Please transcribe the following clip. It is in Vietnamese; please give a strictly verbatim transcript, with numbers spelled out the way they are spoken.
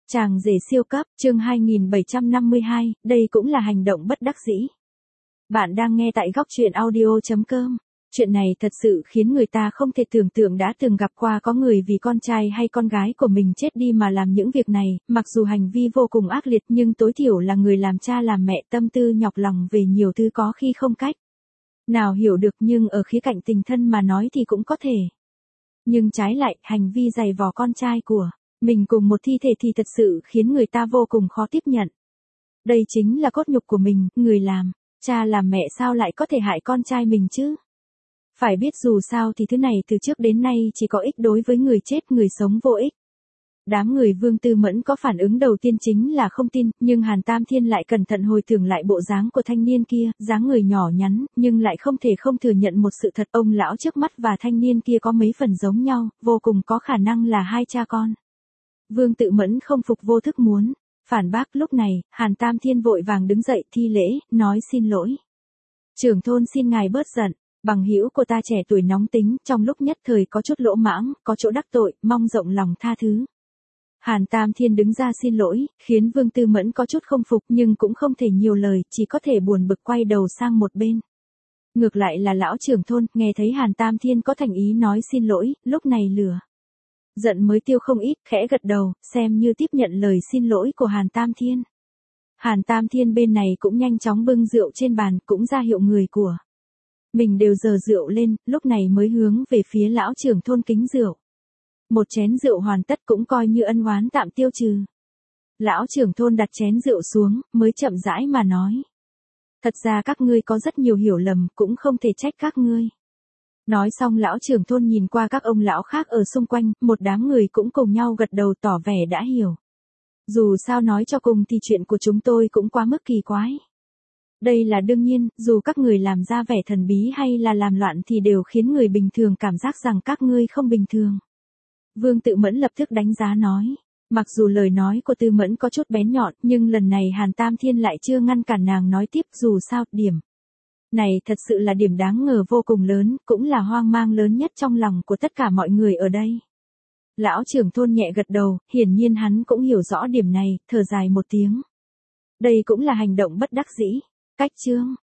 Chàng rể siêu cấp, chương hai nghìn bảy trăm năm mươi hai, đây cũng là hành động bất đắc dĩ. Bạn đang nghe tại góc truyện audio chấm com. Chuyện này thật sự khiến người ta không thể tưởng tượng đã từng gặp qua có người vì con trai hay con gái của mình chết đi mà làm những việc này, mặc dù hành vi vô cùng ác liệt nhưng tối thiểu là người làm cha làm mẹ tâm tư nhọc lòng về nhiều thứ có khi không cách nào hiểu được, nhưng ở khía cạnh tình thân mà nói thì cũng có thể. Nhưng trái lại, hành vi giày vò con trai của mình cùng một thi thể thì thật sự khiến người ta vô cùng khó tiếp nhận. Đây chính là cốt nhục của mình, người làm cha làm mẹ sao lại có thể hại con trai mình chứ? Phải biết dù sao thì thứ này từ trước đến nay chỉ có ích đối với người chết, người sống vô ích. Đám người Vương Tư Mẫn có phản ứng đầu tiên chính là không tin, nhưng Hàn Tam Thiên lại cẩn thận hồi tưởng lại bộ dáng của thanh niên kia, dáng người nhỏ nhắn, nhưng lại không thể không thừa nhận một sự thật, ông lão trước mắt và thanh niên kia có mấy phần giống nhau, vô cùng có khả năng là hai cha con. Vương Tự Mẫn không phục, vô thức muốn phản bác. Lúc này, Hàn Tam Thiên vội vàng đứng dậy thi lễ, nói xin lỗi. Trưởng thôn xin ngài bớt giận, bằng hữu của ta trẻ tuổi nóng tính, trong lúc nhất thời có chút lỗ mãng, có chỗ đắc tội, mong rộng lòng tha thứ. Hàn Tam Thiên đứng ra xin lỗi, khiến Vương Tư Mẫn có chút không phục nhưng cũng không thể nhiều lời, chỉ có thể buồn bực quay đầu sang một bên. Ngược lại là lão trưởng thôn, nghe thấy Hàn Tam Thiên có thành ý nói xin lỗi, lúc này lửa giận mới tiêu không ít, khẽ gật đầu, xem như tiếp nhận lời xin lỗi của Hàn Tam Thiên. Hàn Tam Thiên bên này cũng nhanh chóng bưng rượu trên bàn, cũng ra hiệu người của mình đều dờ rượu lên, lúc này mới hướng về phía lão trưởng thôn kính rượu. Một chén rượu hoàn tất cũng coi như ân oán tạm tiêu trừ. Lão trưởng thôn đặt chén rượu xuống, mới chậm rãi mà nói. Thật ra các ngươi có rất nhiều hiểu lầm, cũng không thể trách các ngươi. Nói xong lão trưởng thôn nhìn qua các ông lão khác ở xung quanh, một đám người cũng cùng nhau gật đầu tỏ vẻ đã hiểu. Dù sao nói cho cùng thì chuyện của chúng tôi cũng quá mức kỳ quái. Đây là đương nhiên, dù các người làm ra vẻ thần bí hay là làm loạn thì đều khiến người bình thường cảm giác rằng các ngươi không bình thường. Vương Tự Mẫn lập tức đánh giá nói. Mặc dù lời nói của Tư Mẫn có chút bén nhọn, nhưng lần này Hàn Tam Thiên lại chưa ngăn cản nàng nói tiếp, dù sao, điểm này thật sự là điểm đáng ngờ vô cùng lớn, cũng là hoang mang lớn nhất trong lòng của tất cả mọi người ở đây. Lão trưởng thôn nhẹ gật đầu, hiển nhiên hắn cũng hiểu rõ điểm này, thở dài một tiếng. Đây cũng là hành động bất đắc dĩ. Cách chương